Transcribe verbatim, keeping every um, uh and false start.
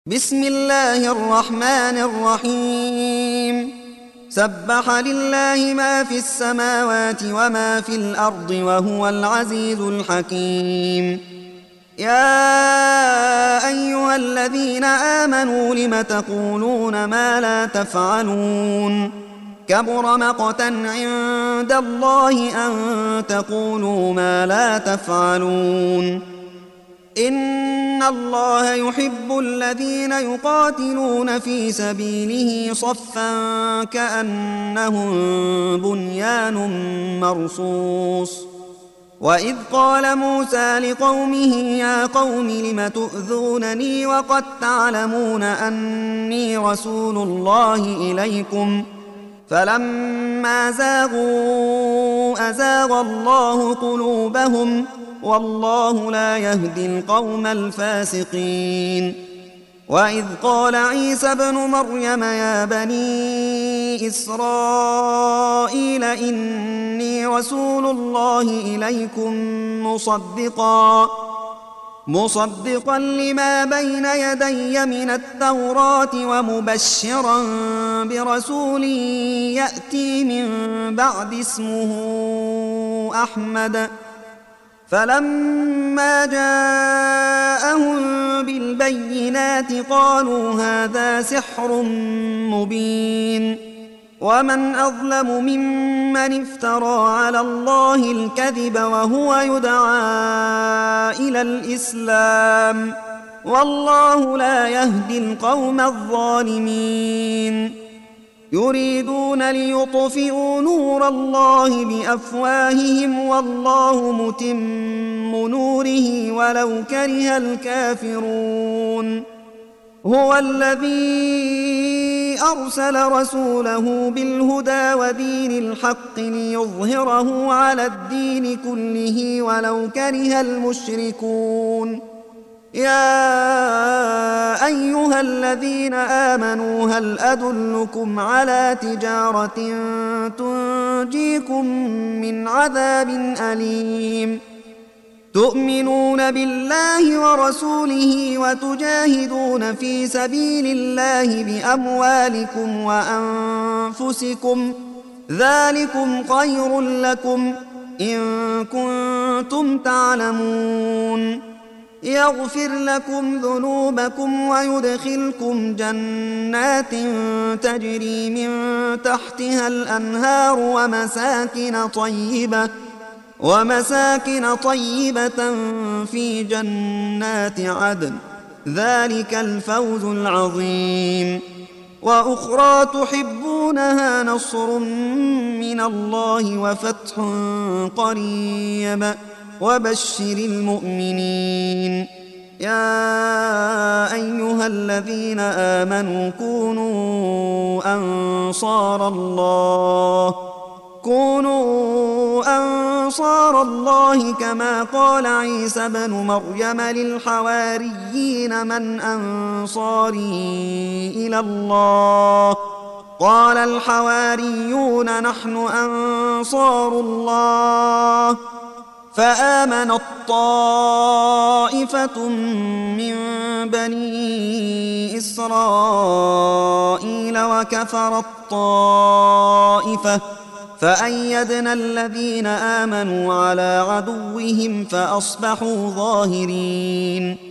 بسم الله الرحمن الرحيم سبح لله ما في السماوات وما في الأرض وهو العزيز الحكيم. يا أيها الذين آمنوا لم تقولون ما لا تفعلون كبر مقتا عند الله أن تقولوا ما لا تفعلون. إن الله يحب الذين يقاتلون في سبيله صفا كأنهم بنيان مرصوص. وإذ قال موسى لقومه يا قوم لم تؤذونني وقد تعلمون أني رسول الله إليكم فلما زاغوا أزاغ الله قلوبهم والله لا يهدي القوم الفاسقين. وإذ قال عيسى ابن مريم يا بني إسرائيل إني رسول الله إليكم مصدقا مصدقا لما بين يدي من التوراة ومبشرا برسول يأتي من بعد اسمه أحمد. فلما جاءهم بالبينات قالوا هذا سحر مبين. ومن أظلم ممن افترى على الله الكذب وهو يدعى إلى الإسلام والله لا يهدي القوم الظالمين. يريدون ليطفئوا نور الله بأفواههم والله متم نوره ولو كره الكافرون. هو الذي أرسل رسوله بالهدى ودين الحق ليظهره على الدين كله ولو كره المشركون. يا أيها الذين آمنوا هل أدلكم على تجارة تنجيكم من عذاب أليم تؤمنون بالله ورسوله وتجاهدون في سبيل الله بأموالكم وأنفسكم ذلكم خير لكم إن كنتم تعلمون. يغفر لكم ذنوبكم ويدخلكم جنات تجري من تحتها الأنهار ومساكن طيبة ومساكن طيبة في جنات عدن ذلك الفوز العظيم. وأخرى تحبونها نصر من الله وفتح قريب وبشر المؤمنين. يا أيها الذين آمنوا كونوا أنصار الله كونوا أنصار الله كما قال عيسى ابن مريم للحواريين من أنصاري إلى الله قال الحواريون نحن أنصار الله. فآمنت طائفة من بني إسرائيل وكفرت طائفة فأيدنا الذين آمنوا على عدوهم فأصبحوا ظاهرين.